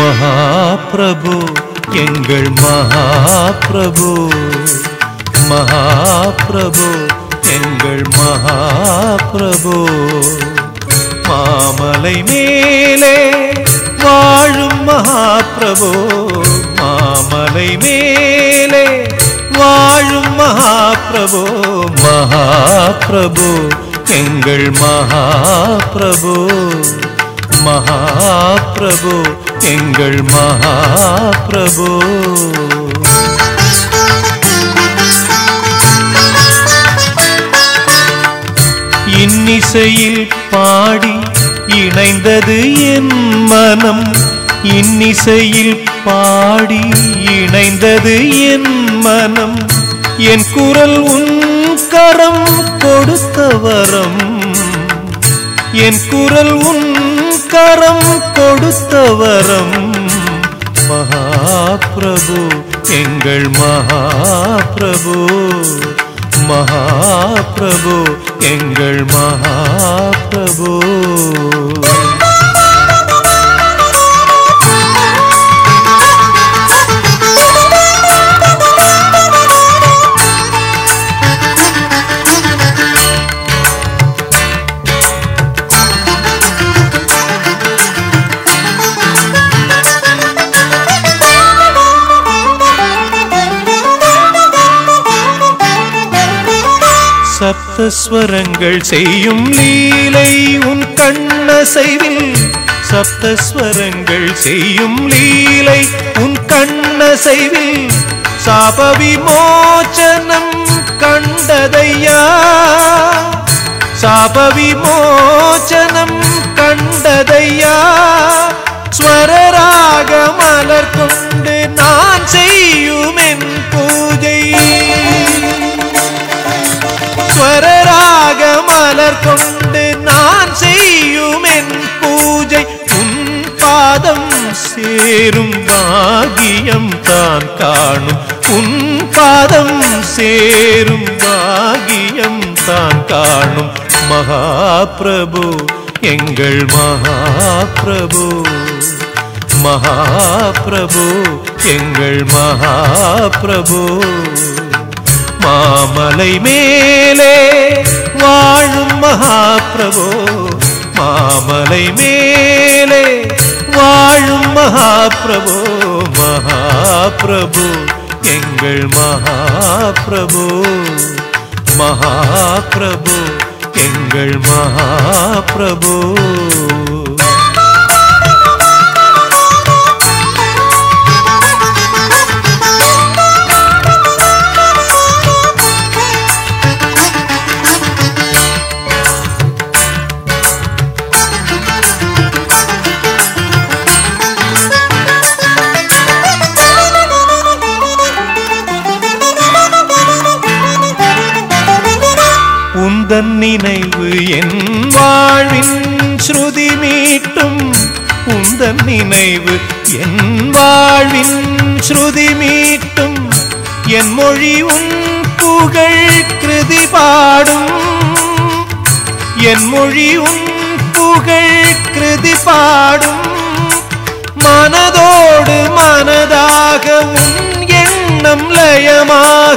महाप्रभु எங்கள் महाप्रभु महाप्रभु எங்கள் महाप्रभु மாமலை மேலே வாழும் महाप्रभु மாமலை மேலே வாழும் महाप्रभु महाप्रभु எங்கள் महाप्रभु महाप्रभु எங்கள் महाप्रभु இன்னிசையில் பாடி இணைந்தது என் மனம் இன்னிசையில் பாடி இணைந்தது என் மனம் என் குரல் உன் கரம் கொடுத்த வரம் என் குரல் உன் கரம் கொடுத்த வரம் महाप्रभु எங்கள் महाप्रभु महाप्रभु எங்கள் महाप्रभु சப்தஸ்வரங்கள் செய்யும் லீலை உன் கண்ணசைவில் சப்தஸ்வரங்கள் செய்யும் லீலை உன் கண்ணசைவில் சாப விமோசனம் கண்டதையா சாப விமோசனம் கண்டதையா ஸ்வரராக மலர் கொண்டு நான் செய்யும் என் பூஜை ஸ்வரராக மலர் கொண்டு நான் செய்யும் என் பூஜை உன் பாதம் சேரும் பாகியம் தான் காணும் உன் பாதம் சேரும் பாகியம் தான் காணும் महाप्रभु எங்கள் महाप्रभु महाप्रभु எங்கள் महाप्रभु மாமலை மேலே வாழும் महाप्रभु மாமலை மேலே வாழும் महाप्रभु महाप्रभु எங்கள் महाप्रभु महाप्रभु எங்கள் महाप्रभु உந்தன் நினைவு என் வாழ்வின் ஸ்ருதி மீட்டும் உந்தன் நினைவு என் வாழ்வின் ஸ்ருதி மீட்டும் என் மொழி உன் புகழ் கிருதி பாடும் என் மொழி உன் புகழ் கிருதி பாடும் மனதோடு மனதாக உன் எண்ணம் லயமாக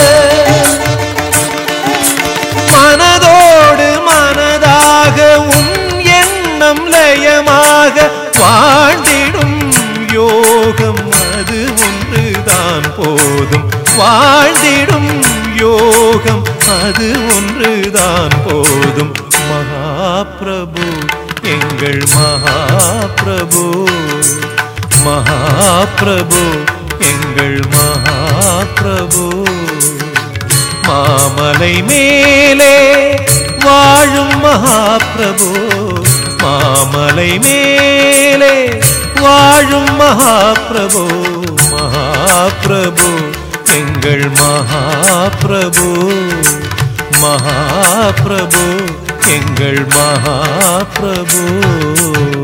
மனதோடு மனதாக உன் எண்ணம் லயமாக வாழ்ந்திடும் யோகம் அது ஒன்றுதான் போதும் வாழ்ந்திடும் யோகம் அது ஒன்றுதான் போதும் महाप्रभु எங்கள் महाप्रभु महाप्रभु எங்கள் महाप्रभु மாமலை மேலே வாழும் महाप्रभु மாமலை மேலே வாழும் महाप्रभु महाप्रभु எங்கள் महाप्रभु महाप्रभु எங்கள் महाप्रभु